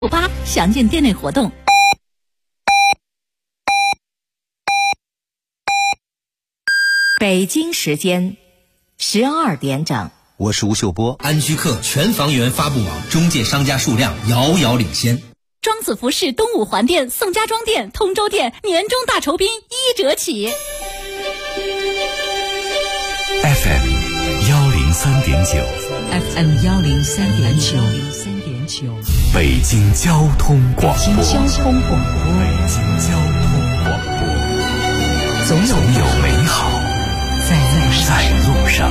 58详见店内活动。北京时间12点整， 我是吴秀波。 安居客全房源发布网中介商家数量遥遥领先。 庄子服饰东五环店、宋家庄店、通州店年终大酬宾1折起。 FM 103.9 FM 103.9 北京交通广播。 北京交通广播，总有美好在路上。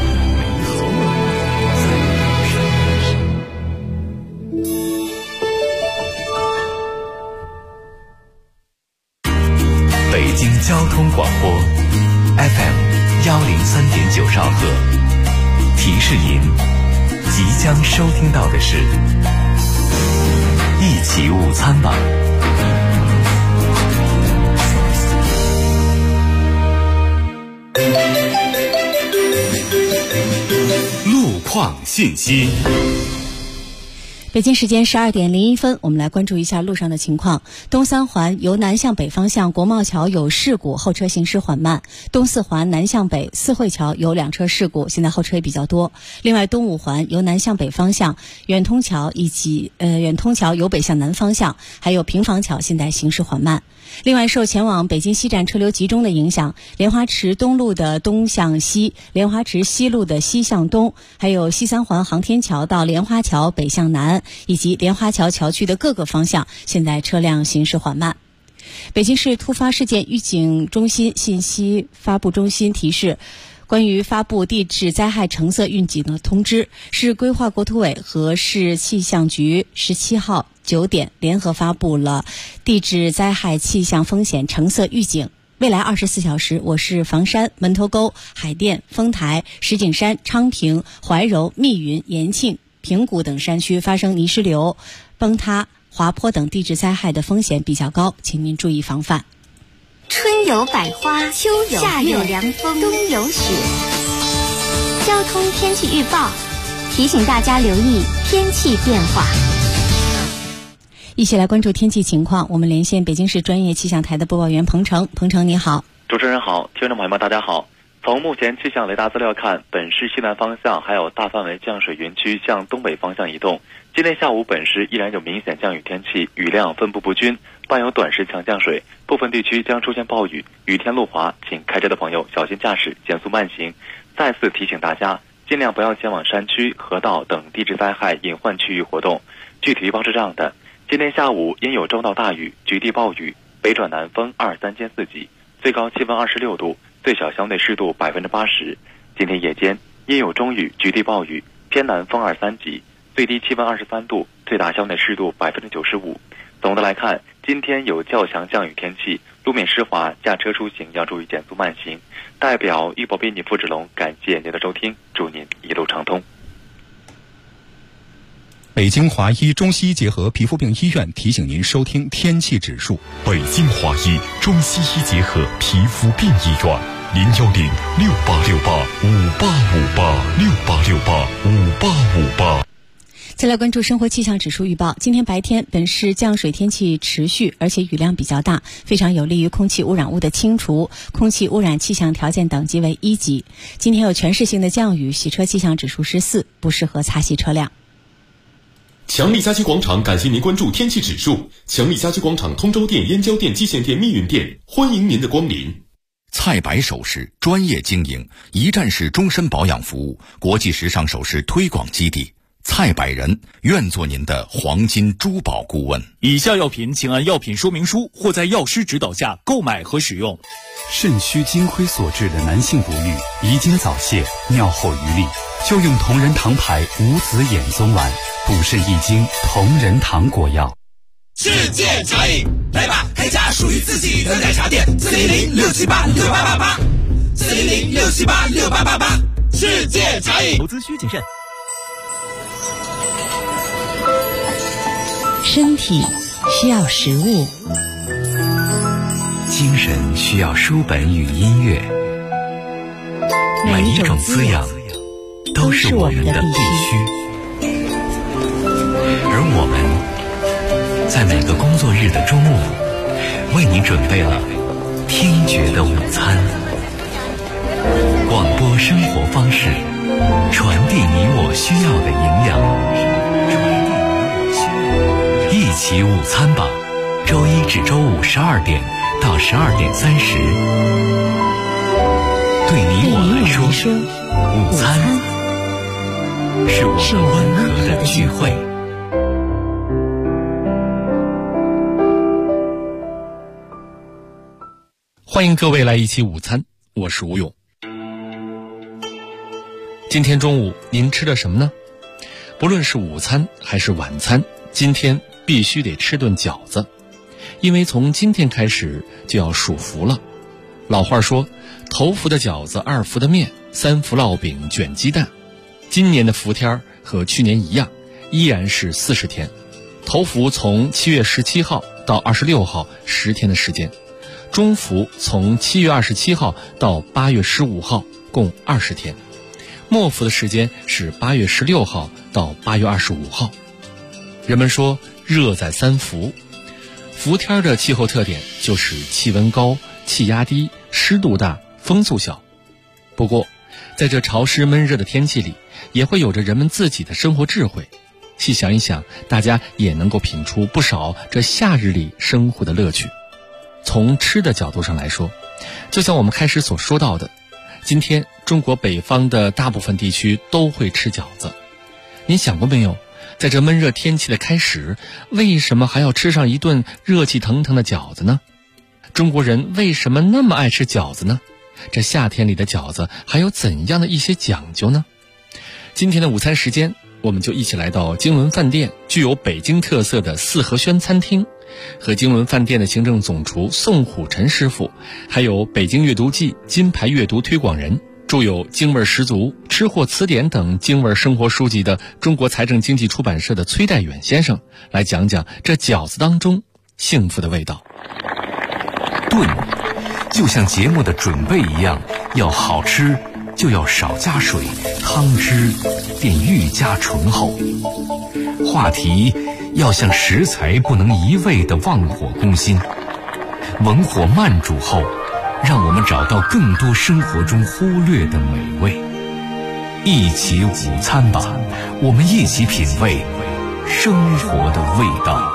北京交通广播 FM 103.9兆赫，提示您即将收听到的是一起午餐吧。路况信息。 北京时间12点01分，我们来关注一下路上的情况。东三环由南向北方向国贸桥有事故，后车行驶缓慢。东四环南向北四惠桥有2车事故，现在后车也比较多。另外，东五环由南向北方向远通桥以及远通桥由北向南方向，还有平房桥现在行驶缓慢。另外，受前往北京西站车流集中的影响，莲花池东路的东向西，莲花池西路的西向东，还有西三环航天桥到莲花桥北向南，以及莲花桥桥区的各个方向，现在车辆行驶缓慢。北京市突发事件预警中心信息发布中心提示，关于发布地质灾害橙色预警的通知，市规划国土委和市气象局17号9点联合发布了地质灾害气象风险橙色预警。未来24小时，我市房山、门头沟、海淀、丰台、石景山、昌平、怀柔、密云、延庆、平谷等山区发生泥石流、崩塌、滑坡等地质灾害的风险比较高，请您注意防范。 春有百花，秋有夏有凉风，冬有雪。交通天气预报提醒大家留意天气变化。 一起来关注天气情况，我们连线北京市专业气象台的播报员彭程。彭程你好。 主持人好，听众朋友们大家好。从目前气象雷达资料看，本市西南方向还有大范围降水云区向东北方向移动。今天下午本市依然有明显降雨天气，雨量分布不均，伴有短时强降水，部分地区将出现暴雨，雨天路滑，请开车的朋友小心驾驶，减速慢行。再次提醒大家，尽量不要前往山区、河道等地质灾害隐患区域活动。具体预报是这样的：今天下午因有中到大雨，局地暴雨，北转南风2、3兼4级，最高气温26度，最小相对湿度80%。今天夜间因有中雨，局地暴雨，偏南风2、3级，最低气温23度，最大相对湿度95%。总的来看，今天有较强降雨天气，路面湿滑，驾车出行要注意减速慢行。代表医保编辑付志龙感谢您的收听，祝您一路畅通。 北京华医中西医结合皮肤病医院提醒您收听天气指数。 北京华医中西医结合皮肤病医院，0106868585858 再来关注生活气象指数预报。今天白天，本市降水天气持续，而且雨量比较大，非常有利于空气污染物的清除，空气污染气象条件等级为1级。今天有全市性的降雨，洗车气象指数是4，不适合擦洗车辆。 强力家居广场感谢您关注天气指数。强力家居广场通州店、燕郊店、蓟县店、密云店，欢迎您的光临。 菜百首饰专业经营，一站式终身保养服务，国际时尚首饰推广基地。菜百人愿做您的黄金珠宝顾问。 以下药品请按药品说明书或在药师指导下购买和使用。 肾虚金亏所致的男性不育、遗精早泄、尿后余力，就用同仁堂牌无籽眼松丸，补肾益精，同仁堂果药。 世界茶饮，来吧，开家属于自己的奶茶店，400-678-6888，400-678-6888，世界茶饮。 投资需谨慎。 身体需要食物， 精神需要书本与音乐，每一种滋养都是我们的必须，而我们在每个工作日的中午，为你准备了听觉的午餐。广播生活方式，传递你我需要的营养。一起午餐吧，周一至周五12点到12点30。对你我来说，午餐是我们温和的聚会。 欢迎各位来一起午餐，我是吴勇。今天中午您吃的什么呢？不论是午餐还是晚餐，今天必须得吃顿饺子，因为从今天开始就要数福了。老话说，头伏的饺子，2伏的面，3伏烙饼卷鸡蛋。今年的伏天和去年一样，依然是40天。头伏从7月17号到26号10天的时间，中伏从7月27号到8月15号共20天，末伏的时间是8月16号到8月25号。人们说热在3伏，伏天的气候特点就是气温高、气压低、湿度大、风速小。不过在这潮湿闷热的天气里，也会有着人们自己的生活智慧。细想一想，大家也能够品出不少这夏日里生活的乐趣。从吃的角度上来说，就像我们开始所说到的，今天中国北方的大部分地区都会吃饺子。您想过没有，在这闷热天气的开始，为什么还要吃上一顿热气腾腾的饺子呢？中国人为什么那么爱吃饺子呢？这夏天里的饺子还有怎样的一些讲究呢？今天的午餐时间，我们就一起来到经纶饭店具有北京特色的四合轩餐厅，和经纶饭店的行政总厨宋虎臣师傅，还有北京阅读记金牌阅读推广人，著有《京味十足》《吃货词典》等京味生活书籍的中国财政经济出版社的崔代远先生，来讲讲这饺子当中幸福的味道。 炖就像节目的准备一样，要好吃就要少加水，汤汁便愈加醇厚。话题要像食材不能一味地忘火攻心，文火慢煮后，让我们找到更多生活中忽略的美味。一起午餐吧，我们一起品味生活的味道。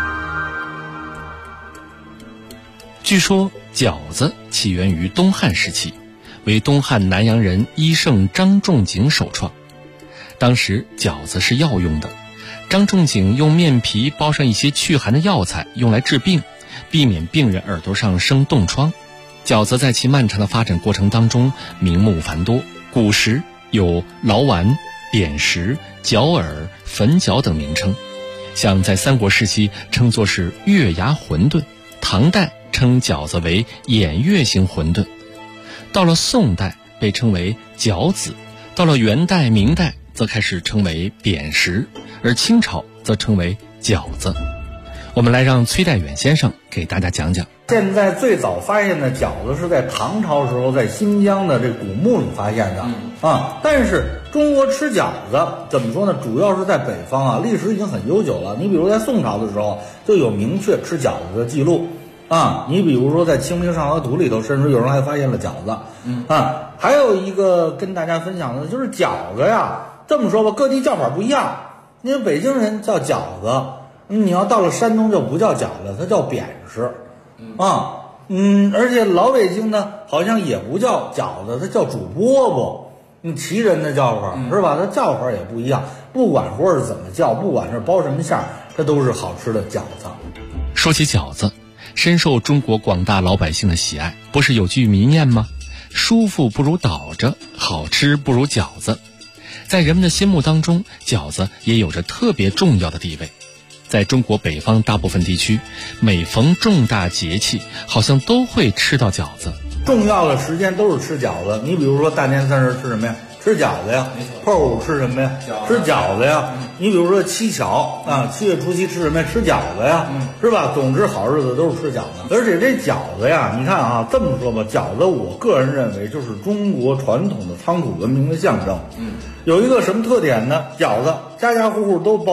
据说饺子起源于东汉时期，为东汉南阳人医圣张仲景首创。当时饺子是药用的，张仲景用面皮包上一些祛寒的药材，用来治病，避免病人耳朵上生冻疮。饺子在其漫长的发展过程当中名目繁多，古时有劳丸、扁食、角耳、粉饺等名称，像在三国时期称作是月牙馄饨，唐代称饺子为偃月形馄饨，到了宋代被称为饺子，到了元代明代则开始称为扁食，而清朝则称为饺子。我们来让崔代远先生给大家讲讲。 现在最早发现的饺子是在唐朝时候在新疆的这古墓里发现的但是中国吃饺子怎么说呢，主要是在北方啊，历史已经很悠久了。你比如在宋朝的时候就有明确吃饺子的记录你比如说在《清明上河图》里头，甚至有人还发现了饺子还有一个跟大家分享的就是饺子呀，这么说吧，各地叫法不一样。因为北京人叫饺子，你要到了山东就不叫饺子，它叫扁食而且老北京呢好像也不叫饺子，它叫煮饽饽。旗人的叫法是吧，它叫法也不一样，不管说是怎么叫，不管是包什么馅儿，它都是好吃的饺子。 说起饺子，深受中国广大老百姓的喜爱，不是有句名谚吗？舒服不如倒着，好吃不如饺子。在人们的心目当中，饺子也有着特别重要的地位。在中国北方大部分地区，每逢重大节气，好像都会吃到饺子。 重要的时间都是吃饺子。你比如说大年三十吃什么呀？吃饺子呀。破五吃什么呀？吃饺子呀。你比如说七巧7月初七吃什么呀？吃饺子呀，是吧？总之好日子都是吃饺子。而且这饺子呀，你看这么说吧，饺子我个人认为就是中国传统的仓储文明的象征。有一个什么特点呢？饺子家家户户都包，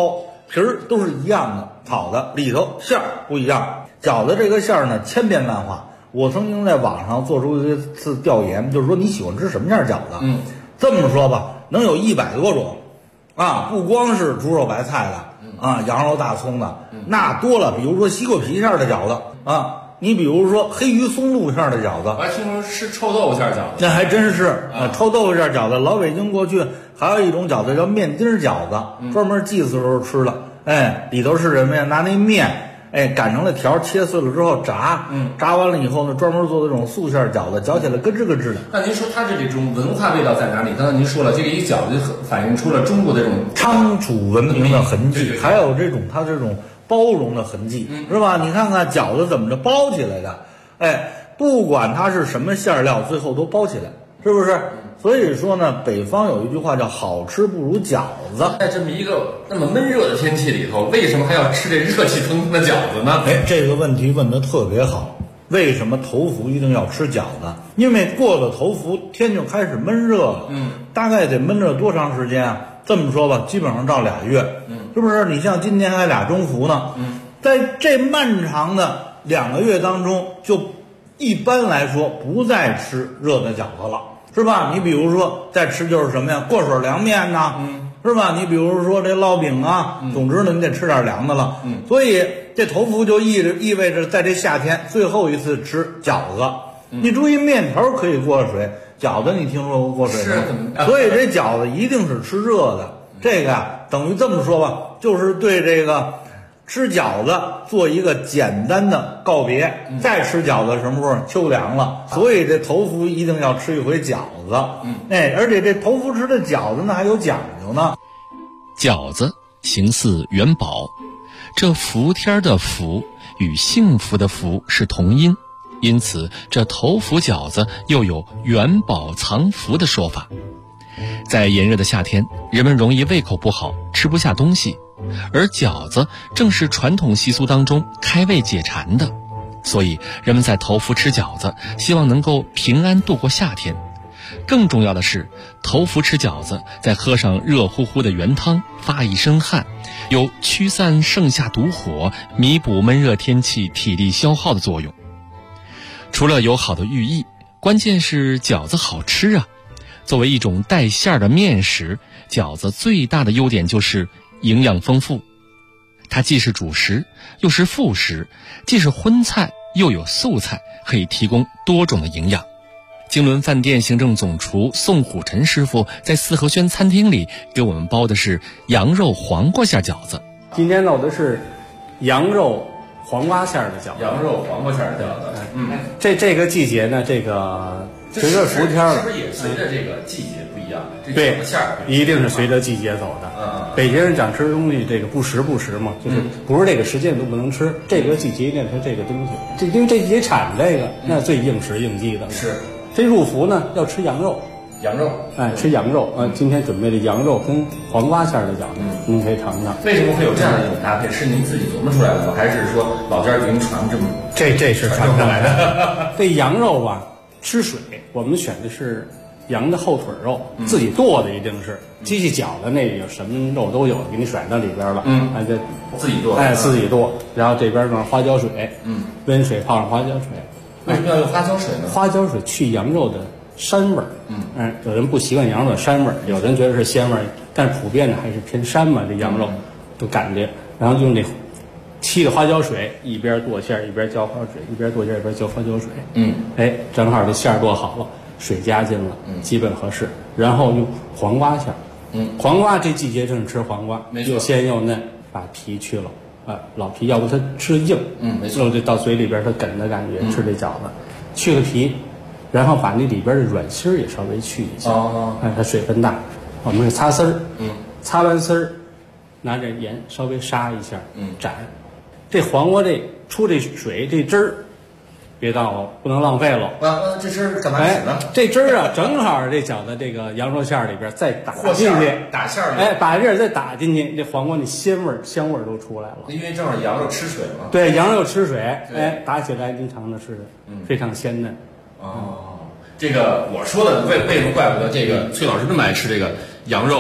皮儿都是一样的炒的，里头馅儿不一样。饺子这个馅儿呢千变万化，我曾经在网上做出一次调研，就是说你喜欢吃什么样饺子？这么说吧，能有100多种啊，不光是猪肉白菜的啊，羊肉大葱的，那多了。比如说西瓜皮馅的饺子啊。你比如说黑鱼松露馅的饺子， 我还听说吃臭豆腐馅饺子， 那还真是臭豆腐馅饺子。老北京过去还有一种饺子叫面丁饺子，专门祭祀时候吃的。哎，里头是什么呀？拿那面，哎，擀成了条，切碎了之后炸，炸完了以后呢，专门做的这种素馅饺子，嚼起来咯吱咯吱的。 那您说它这种文化味道在哪里？刚才您说了，这个一饺子反映出了中国的这种仓储文明的痕迹，还有这种它这种包容的痕迹，是吧？你看看饺子怎么着包起来的，哎，不管它是什么馅料，最后都包起来，是不是？所以说呢，北方有一句话叫好吃不如饺子。 在这么一个那么闷热的天气里头，为什么还要吃这热气腾腾的饺子呢？ 哎，这个问题问得特别好。为什么头伏一定要吃饺子？因为过了头伏，天就开始闷热了。大概得闷热多长时间啊？这么说吧，基本上到2月。是不是？你像今年还俩中伏呢。在这漫长的2个月当中，就一般来说不再吃热的饺子了，是吧？你比如说再吃就是什么呀？过水凉面呐，是吧？你比如说这烙饼啊，总之呢你得吃点凉的了。所以这头伏就意味着在这夏天最后一次吃饺子。你注意，面条可以过水，饺子你听说过过水吗？所以这饺子一定是吃热的。这个呀，等于这么说吧，就是对这个吃饺子做一个简单的告别。再吃饺子什么时候？秋凉了，所以这头伏一定要吃一回饺子。哎，而且这头伏吃的饺子呢还有讲究呢。 饺子形似元宝，这伏天的伏与幸福的福是同音，因此这头伏饺子又有元宝藏福的说法。在炎热的夏天，人们容易胃口不好，吃不下东西，而饺子正是传统习俗当中开胃解馋的，所以人们在头伏吃饺子，希望能够平安度过夏天。更重要的是，头伏吃饺子，再喝上热乎乎的原汤，发一身汗，有驱散盛夏毒火，弥补闷热天气体力消耗的作用。除了有好的寓意，关键是饺子好吃啊。作为一种带馅儿的面食，饺子最大的优点就是营养丰富。它既是主食，又是副食，既是荤菜，又有素菜，可以提供多种的营养。经纶饭店行政总厨宋虎臣师傅在四合轩餐厅里给我们包的是羊肉黄瓜馅饺子。 今天弄的是羊肉黄瓜馅的饺子。 羊肉黄瓜馅的饺子。 这个季节呢，这个随着伏天了， 是不是也随着这个季节不一样？ 对，一定是随着季节走的。北京人讲吃东西，这个不时嘛，就是不是这个时间都不能吃，这个季节呢是这个东西，因为这季节产这个，那最应时应季的。 是。 这入伏呢要吃羊肉。哎，吃羊肉啊！今天准备的羊肉跟黄瓜馅的饺子，您可以尝尝。 为什么会有这样的一种搭配？是您自己琢磨出来的吗？还是说老家给您传这么？ 这是传上来的。这羊肉吧，吃水，我们选的是羊的后腿肉，自己剁的一定是。机器绞的那个什么肉都有，给你甩到里边了。这自己剁。 哎，自己剁。然后这边用花椒水，温水泡上花椒水。 为什么要用花椒水呢？ 花椒水去羊肉的膻味儿。有人不习惯羊肉的膻味儿，有人觉得是鲜味儿，但是普遍的还是偏膻嘛。这羊肉都感觉，然后用这沏的花椒水，一边剁馅儿一边浇花水，一边剁馅儿一边浇花椒水。哎，正好这馅儿剁好了，水加进了，基本合适。然后用黄瓜馅儿。黄瓜这季节正是吃黄瓜，又鲜又嫩，把皮去了。老皮，要不它吃硬，没错，这到嘴里边它梗的感觉，吃这饺子，去了皮，然后把那里边的软芯儿也稍微去一下。它水分大，我们是擦丝儿，擦完丝儿，拿点盐稍微杀一下，斩。这黄瓜这出这水这汁儿，别倒了，不能浪费了。 这汁儿干嘛使呢？ 这汁儿啊，正好这饺子这个羊肉馅里边再打进去， 打馅儿里。 哎，把这再打进去，这黄瓜那香味儿都出来了。 因为正好羊肉吃水嘛。 对，羊肉吃水，哎，打起来您尝尝试试，非常鲜嫩。 这个我说的为什么怪不得这个崔老师那么爱吃这个羊肉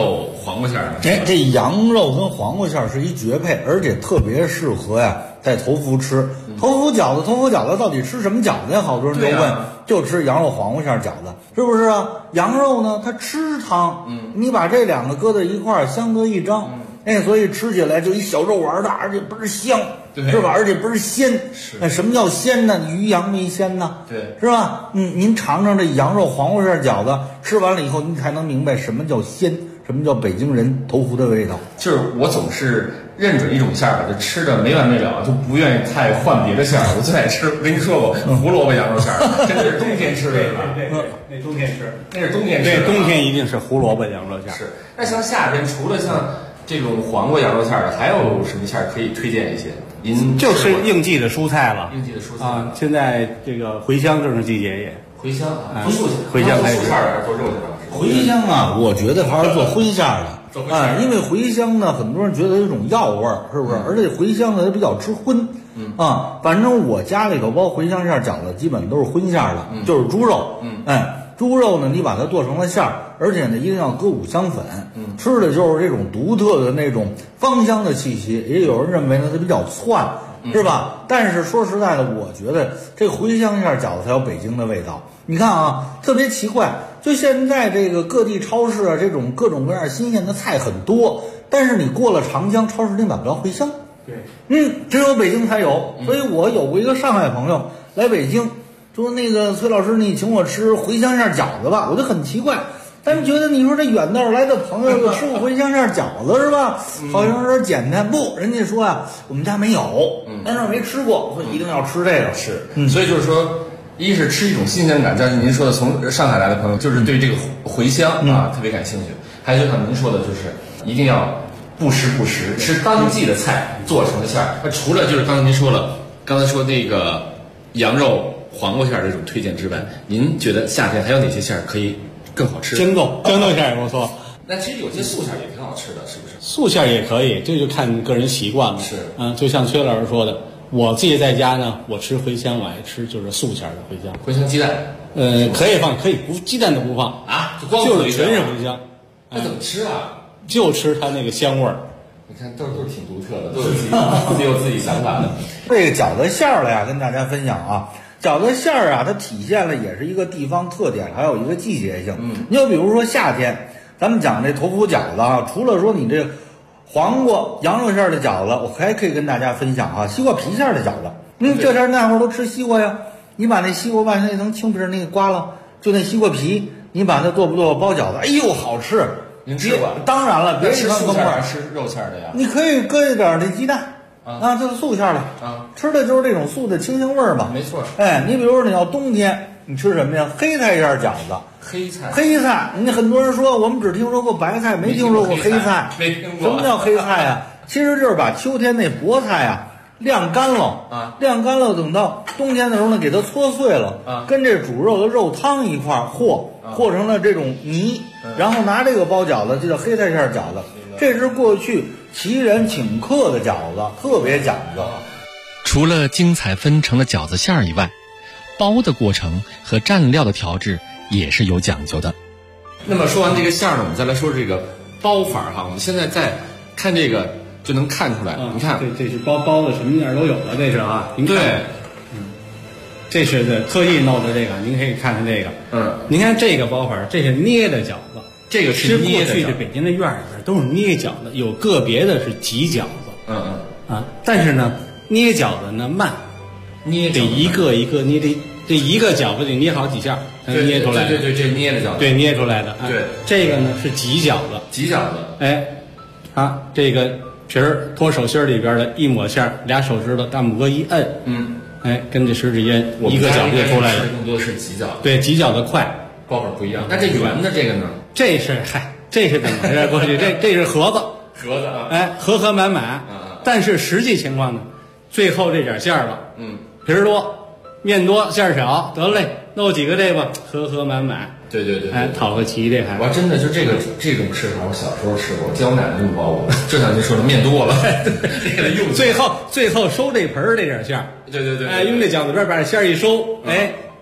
黄瓜馅儿。 这羊肉跟黄瓜馅儿是一绝配，而且特别适合呀在头伏吃。头伏饺子到底吃什么饺子呀？好多人都问，就吃羊肉黄瓜馅儿饺子，是不是啊？羊肉呢，它吃汤，你把这两个搁在一块儿，相得益彰。所以吃起来就一小肉丸的，而且倍儿香，是吧？而且倍儿鲜。是，什么叫鲜呢？鱼羊没鲜呢， 对， 是吧？您尝尝这羊肉黄瓜馅饺子，吃完了以后，你才能明白什么叫鲜，什么叫北京人头伏的味道。 就是我总是认准一种馅儿，就吃的没完没了，就不愿意太换别的馅儿。我最爱吃，我跟您说过，胡萝卜羊肉馅儿，这是冬天吃的， 对，那冬天吃， 那是冬天吃。 对，冬天一定是胡萝卜羊肉馅儿。 是，那像夏天，除了像这种黄瓜羊肉馅儿的，还有什么馅儿可以推荐一些？您就是应季的蔬菜了。 应季的蔬菜啊，现在这个茴香正是季节也。 茴香啊， 茴香还是素馅儿做肉馅儿。 茴香啊，我觉得还是做荤馅儿的。因为茴香呢，很多人觉得有种药味儿，是不是？而且茴香呢，它比较吃荤。反正我家里头包茴香馅饺子，基本都是荤馅的，就是猪肉。猪肉呢，你把它剁成了馅儿，而且呢，一定要搁五香粉。吃的就是这种独特的那种芳香的气息。也有人认为呢，它比较窜，是吧？但是说实在的，我觉得这茴香馅饺子才有北京的味道。你看啊，特别奇怪，就现在这个各地超市啊，这种各种各样新鲜的菜很多，但是你过了长江，超市里买不着茴香。 对， 只有北京才有。所以我有过一个上海朋友来北京，说那个崔老师，你请我吃茴香馅饺子吧。我就很奇怪，咱们觉得你说这远道来的朋友就吃过茴香馅饺子是吧？好像有点简单。不，人家说啊，我们家没有，在那儿没吃过，所以一定要吃这个。 是，所以就是说，一是吃一种新鲜感，像您说的，从上海来的朋友就是对这个茴香啊特别感兴趣。还有就像您说的，就是一定要不时吃当季的菜做成的馅儿。那除了就是刚才您说了，刚才说那个羊肉黄瓜馅儿这种推荐之外，您觉得夏天还有哪些馅儿可以更好吃？ 蒸豆馅儿也不错。 那其实有些素馅儿也挺好吃的，是不是？ 素馅儿也可以，这就看个人习惯了。 是， 就像崔老师说的，我自己在家呢，我吃茴香，我爱吃就是素馅儿的茴香。 茴香鸡蛋， 可以放，可以不鸡蛋都不放啊， 就是纯是茴香。 那怎么吃啊？ 就吃它那个香味儿。 你看，都是挺独特的，都是自己有自己想法的。 这个饺子馅儿了呀，跟大家分享啊。饺子馅儿啊，它体现了也是一个地方特点，还有一个季节性。你就比如说夏天，咱们讲这头伏饺子啊，除了说你这黄瓜羊肉馅的饺子，我还可以跟大家分享啊，西瓜皮馅的饺子。这天那会儿都吃西瓜呀，你把那西瓜外头那层青皮那个刮了，就那西瓜皮，你把它剁不剁包饺子，哎呦好吃。 您吃过？ 当然了，别吃素馅儿吃肉馅的呀。 你可以搁一点那鸡蛋啊，这是素馅的啊，吃的就是这种素的清香味儿嘛。 没错。 你比如说你要冬天，你吃什么呀？黑菜馅饺子。 黑菜，你很多人说我们只听说过白菜，没听说过黑菜。 没听过。 什么叫黑菜呀？其实就是把秋天那菠菜啊晾干了晾干了，等到冬天的时候呢，给它搓碎了跟这煮肉的肉汤一块和成了这种泥，然后拿这个包饺子，就叫黑菜馅饺子。这是过去旗人请客的饺子，特别讲究。 除了精彩纷呈的饺子馅儿以外，包的过程和蘸料的调制也是有讲究的。 那么说完这个馅儿呢，我们再来说这个包法哈。我们现在再看这个就能看出来，你看， 这是包的什么样都有了，这是啊，您看，这是特意弄的这个，您可以看看这个，您看这个包法，这是捏的饺子， 这个是捏的。 过去的北京的院里边都是捏饺子，有个别的是挤饺子，但是呢，捏饺子呢慢，得一个一个捏，这一个饺子得捏好几下才能捏出来。 对，这捏的饺子， 对，捏出来的。 对， 这个呢是挤饺子，这个皮儿脱手心里边的一抹馅儿，俩手指头大拇哥一摁，跟这食指间一个饺子就出来了。 更多是挤饺子， 对，挤饺子快， 包法不一样。那这圆的这个呢？ 这是怎么回事？过去这是盒子啊，盒满满。但是实际情况呢，最后这点馅儿了，皮儿多，面多，馅儿少，得嘞，弄几个这吧，盒满满。 对， 讨个齐这还。 我真的就这种吃法，我小时候吃过，见我奶奶这么包我，就像您说的面多了，这个用最后收这盆儿这点馅儿。 对， 用这饺子边把馅儿一收，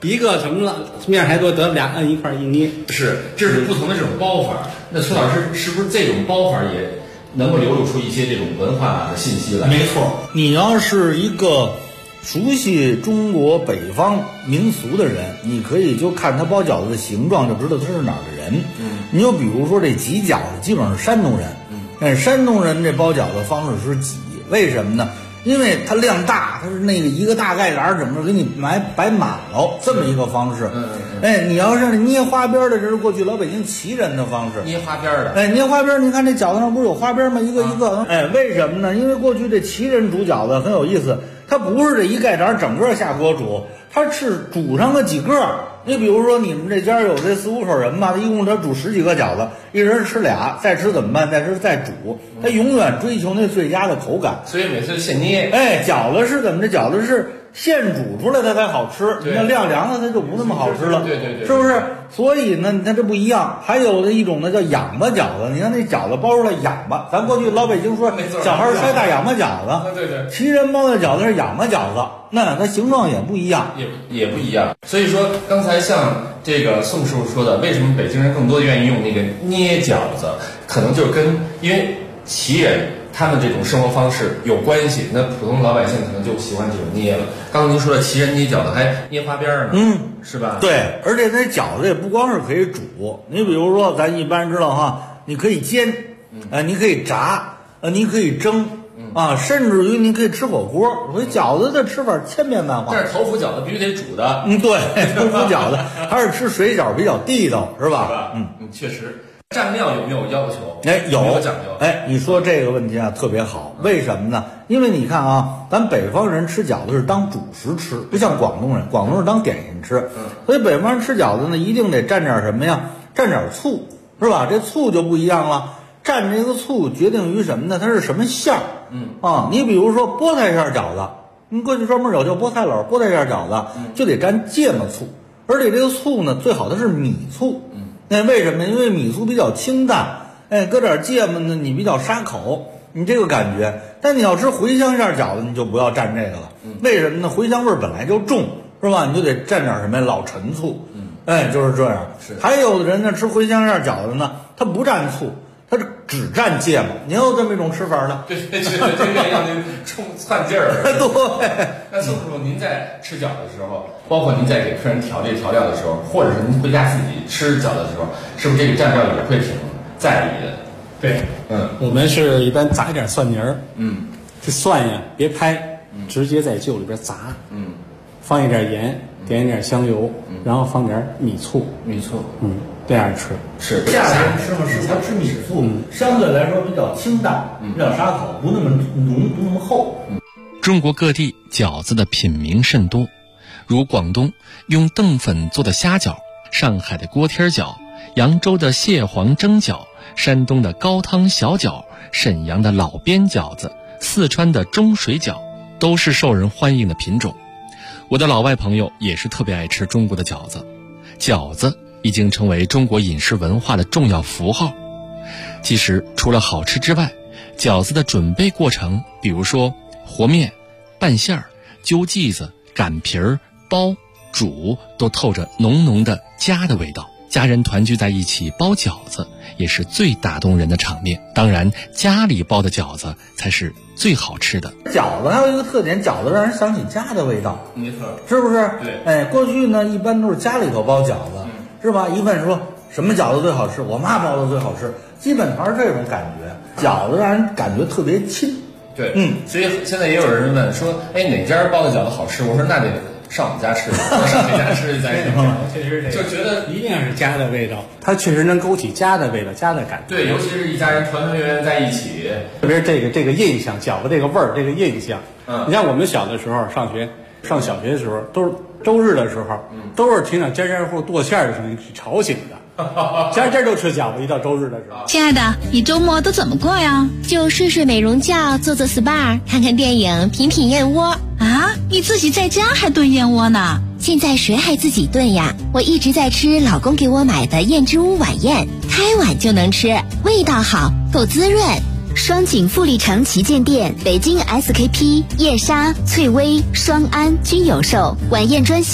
一个什么了，面还多，得俩摁一块一捏。 是，这是不同的这种包法。那崔老师是不是这种包法也能够流露出一些这种文化的信息来？ 没错，你要是一个熟悉中国北方民俗的人，你可以就看他包饺子的形状就知道他是哪儿的人。你就比如说这挤饺子，基本上是山东人。山东人这包饺子方式是挤，为什么呢？因为它量大，它是那个一个大盖帘怎么给你摆满了这么一个方式。你要是捏花边的，这是过去老北京旗人的方式。 捏花边的， 捏花边，你看这饺子上不是有花边吗？一个一个。为什么呢？因为过去这旗人煮饺子很有意思，他不是这一盖帘整个下锅煮，他是煮上个几个。你比如说你们这家有这4、5口人吧，他一共他煮10几个饺子，一人吃俩，再吃怎么办？再吃再煮，他永远追求那最佳的口感。 所以每次现捏。 饺子是怎么着？饺子是现煮出来它才好吃，你要晾凉了它就不那么好吃了， 对， 是不是？所以呢，你看这不一样。还有的一种呢叫仰巴饺子，你看那饺子包出来仰巴，咱过去老北京说小孩摔大仰巴饺子， 对， 旗人包的饺子是仰巴饺子，那它形状也不一样， 也不一样。所以说刚才像这个宋师傅说的，为什么北京人更多愿意用那个捏饺子，可能就是跟因为旗人他们这种生活方式有关系，那普通老百姓可能就喜欢这种捏了。刚刚您说的旗人捏饺子还捏花边呢，是吧？ 对，而且那饺子也不光是可以煮，你比如说咱一般知道哈，你可以煎，你可以炸，你可以蒸，甚至于你可以吃火锅。所以饺子的吃法千变万化。 但是头伏饺子必须得煮的。 对，头伏饺子还是吃水饺比较地道，是吧？ 确实。蘸料有没有要求？ 有讲究。 你说这个问题啊特别好，为什么呢？因为你看啊，咱北方人吃饺子是当主食吃，不像广东人是当点心吃。所以北方人吃饺子呢，一定得蘸点什么呀？蘸点醋，是吧？这醋就不一样了。蘸这个醋决定于什么呢？它是什么馅儿？你比如说菠菜馅饺子，你过去专门有叫菠菜篓、菠菜馅饺子，就得蘸芥末醋，而且这个醋呢，最好它是米醋。为什么？因为米醋比较清淡，搁点芥末呢，你比较沙口，你这个感觉。但你要吃茴香馅饺子，你就不要蘸这个了。为什么呢？茴香味本来就重，是吧？你就得蘸点什么老陈醋。就是这样。还有的人呢，吃茴香馅饺子呢，他不蘸醋，他只蘸芥末。你有这么一种吃法呢？ 对，让您冲窜劲儿。 对。 那宋师傅，您在吃饺子的时候，包括您在给客人调这调料的时候，或者是您回家自己吃饺子的时候，是不是这个蘸料也会挺在意的？ 对，我们是一般砸一点蒜泥儿，这蒜呀别拍，直接在臼里边砸，放一点盐，点一点香油，然后放点米醋，这样吃。 是夏天吃嘛，适合吃米醋，相对来说比较清淡，比较沙口，不那么浓，不那么厚。 中国各地饺子的品名甚多，如广东用淀粉做的虾饺，上海的锅贴饺，扬州的蟹黄蒸饺，山东的高汤小饺，沈阳的老边饺子，四川的中水饺，都是受人欢迎的品种。我的老外朋友也是特别爱吃中国的饺子，饺子已经成为中国饮食文化的重要符号。其实除了好吃之外，饺子的准备过程，比如说和面、拌馅儿、揪剂子、擀皮儿、包、煮，都透着浓浓的家的味道。家人团聚在一起包饺子，也是最打动人的场面。当然，家里包的饺子才是最好吃的。 饺子还有一个特点，饺子让人想起家的味道， 没错， 是不是？ 对。 过去呢，一般都是家里头包饺子，是吧？一问说什么饺子最好吃，我妈包的最好吃，基本还是这种感觉。饺子让人感觉特别亲。 对，所以现在也有人问说，哪家包的饺子好吃？我说那得上我们家吃，上谁家吃再确实就觉得一定是家的味道，它确实能勾起家的味道，家的感觉。 对，尤其是一家人团团圆圆在一起， 特别是这个印象，饺子这个味儿，这个印象。你像我们小的时候上小学的时候，都是周日的时候，都是听到家家户剁馅儿的声音去吵醒的。家家都吃饺子，一到周日的时候。 亲爱的，你周末都怎么过呀？ 就睡睡美容觉，做做 SPA， 看看电影，品品燕窝。 啊，你自己在家还炖燕窝呢？ 现在谁还自己炖呀？我一直在吃老公给我买的燕之屋晚宴，开碗就能吃，味道好，够滋润。双井富力城旗舰店、北京 SKP、叶莎、翠微、双安均有售，晚宴专线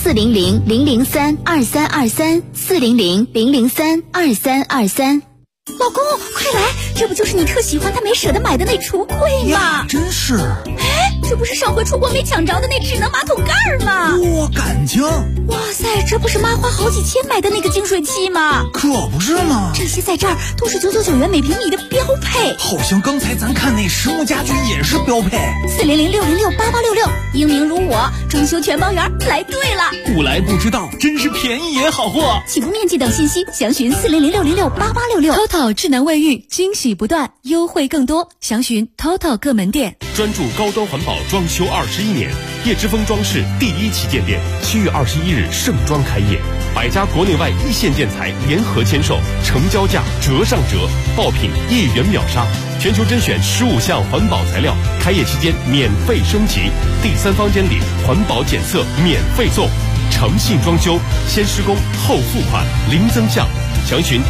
400-003-2323，400-003-2323。 老公，快来，这不就是你特喜欢但没舍得买的那橱柜吗？ 真是。 哎，这不是上回出国没抢着的那智能马桶盖吗？ 我感情。 哇塞，这不是妈花好几千买的那个净水器吗？ 可不是嘛， 这些在这儿都是999元每平米的标配。 好像刚才咱看那实木家居也是标配。 400-606-8866，英明如我，装修全包圆，来对了。 不来不知道，真是便宜也好货。 起步面积等信息详询400-606-8866。 TOTO 智能卫浴，惊喜不断，优惠更多，详询 TOTO 各门店。 专注高端环保装修21年，叶之峰装饰第1旗舰店7月21日盛装开业，100家国内外一线建材联合签售，成交价折上折，爆品1元秒杀，全球甄选15项环保材料，开业期间免费升级，第3房间里环保检测免费送，诚信装修，先施工后付款，零增项。详询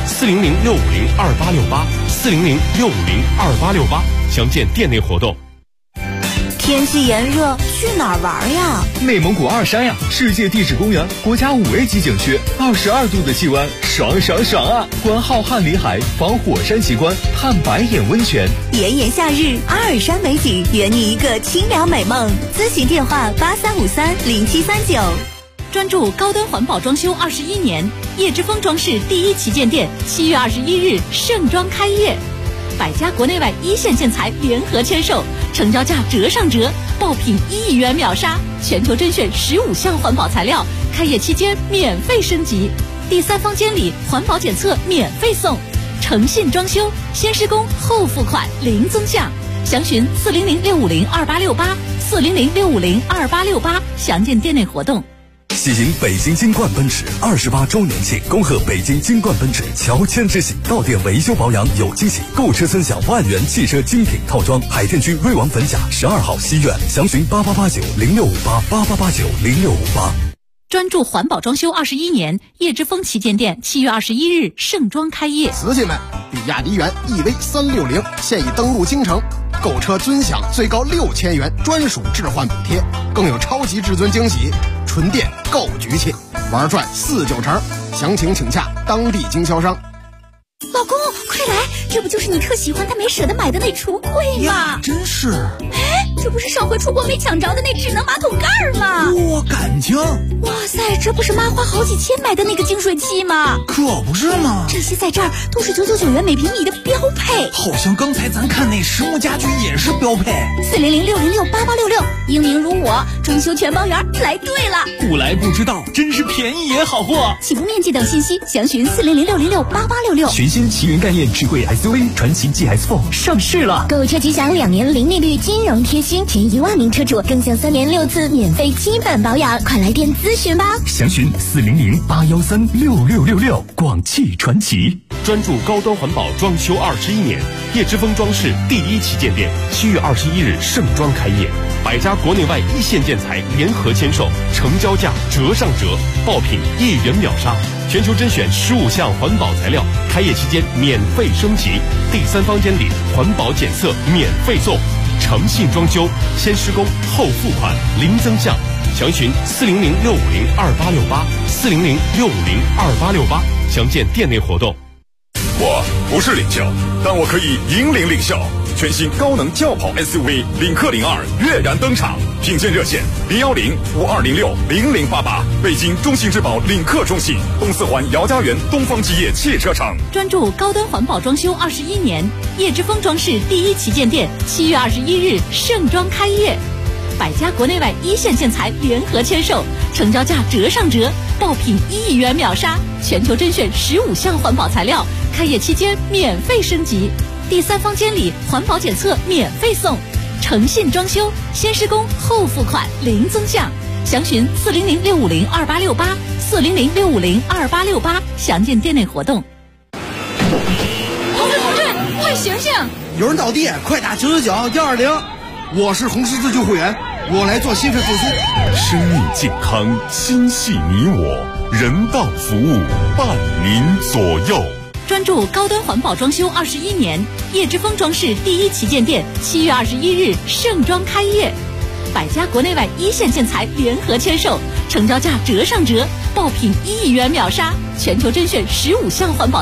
400-650-2868，400-650-2868，详见店内活动。 天气炎热，去哪儿玩呀？ 内蒙古二山呀，世界地质公园，国家5A级景区，22度的气温，爽爽爽啊！观浩瀚里海，访火山奇观，探白眼温泉。 炎炎夏日，阿尔山美景，圆你一个清凉美梦。咨询电话83530739。 专注高端环保装修21年，叶之峰装饰第1旗舰店7月21日盛装开业，100家国内外一线建材联合签售，成交价折上折，爆品1元秒杀，全球甄选15项环保材料，开业期间免费升级，第3房间里环保检测免费送，诚信装修，先施工后付款，零增项。详询400-650-2868，400-650-2868，详见店内活动。 喜迎北京金冠奔驰28周年庆，恭贺北京金冠奔驰乔迁之喜，到店维修保养有惊喜，购车尊享万元汽车精品套装。海淀区瑞王粉甲12号西苑，详询88890658，88890658。 专注环保装修21年，叶之峰旗舰店7月21日盛装开业。 瓷器们，比亚迪元 EV360现已登陆京城，购车尊享最高6000元专属置换补贴，更有超级至尊惊喜，纯电购局气，玩转49成，详情请洽当地经销商。 老公，快来，这不就是你特喜欢但没舍得买的那橱柜吗？ 真是。 哎，这不是上回出国没抢着的那智能马桶盖吗？ 我感情。 哇塞，这不是妈花好几千买的那个净水器吗？ 可不是嘛， 这些在这儿都是999元每平米的标配。 好像刚才咱看那实木家居也是标配。 400-606-8866，英明如我，装修全包圆，来对了。 不来不知道，真是便宜也好货。 起步面积等信息详询400-606-8866。 全新奇云概念智慧 SUV 传奇 GS4 上市了， 购车吉祥2年零利率金融贴心，前1万名车主更享3年6次免费基本保养，快来电咨询吧。 详询400-813-6666，广汽传奇。 专注高端环保装修21年，叶之峰装饰第1旗舰店7月21日盛装开业，100家国内外一线建材联合签售，成交价折上折，爆品1元秒杀，全球甄选15项环保材料，开业期间免费升级，第3房间里环保检测免费送，诚信装修，先施工后付款，零增项。详询400-650-2868，400-650-2868，详见店内活动。 我不是领袖，但我可以引领领袖。全新高能轿跑 SUV 领克02跃然登场，品鉴热线010-5206-0088，北京中信质保领克中心，东四环姚家园东方基业汽车城。 专注高端环保装修21年，叶之峰装饰第1旗舰店7月21日盛装开业，100家国内外一线建材联合签售，成交价折上折，爆品1元秒杀，全球甄选15项环保材料，开业期间免费升级，第3房间里环保检测免费送，诚信装修，先施工后付款，零增项。详询400-650-2868，400-650-2868，详见店内活动。 同志，快醒醒！ 有人倒地，快打999-120。我是红十字救护员，我来做心肺复苏。 生命健康，心系你我，人道服务伴您左右。 专注高端环保装修21年，叶之峰装饰第1旗舰店7月21日盛装开业百家国内外一线建材联合签售，成交价折上折，爆品1亿元秒杀，全球甄选15项环保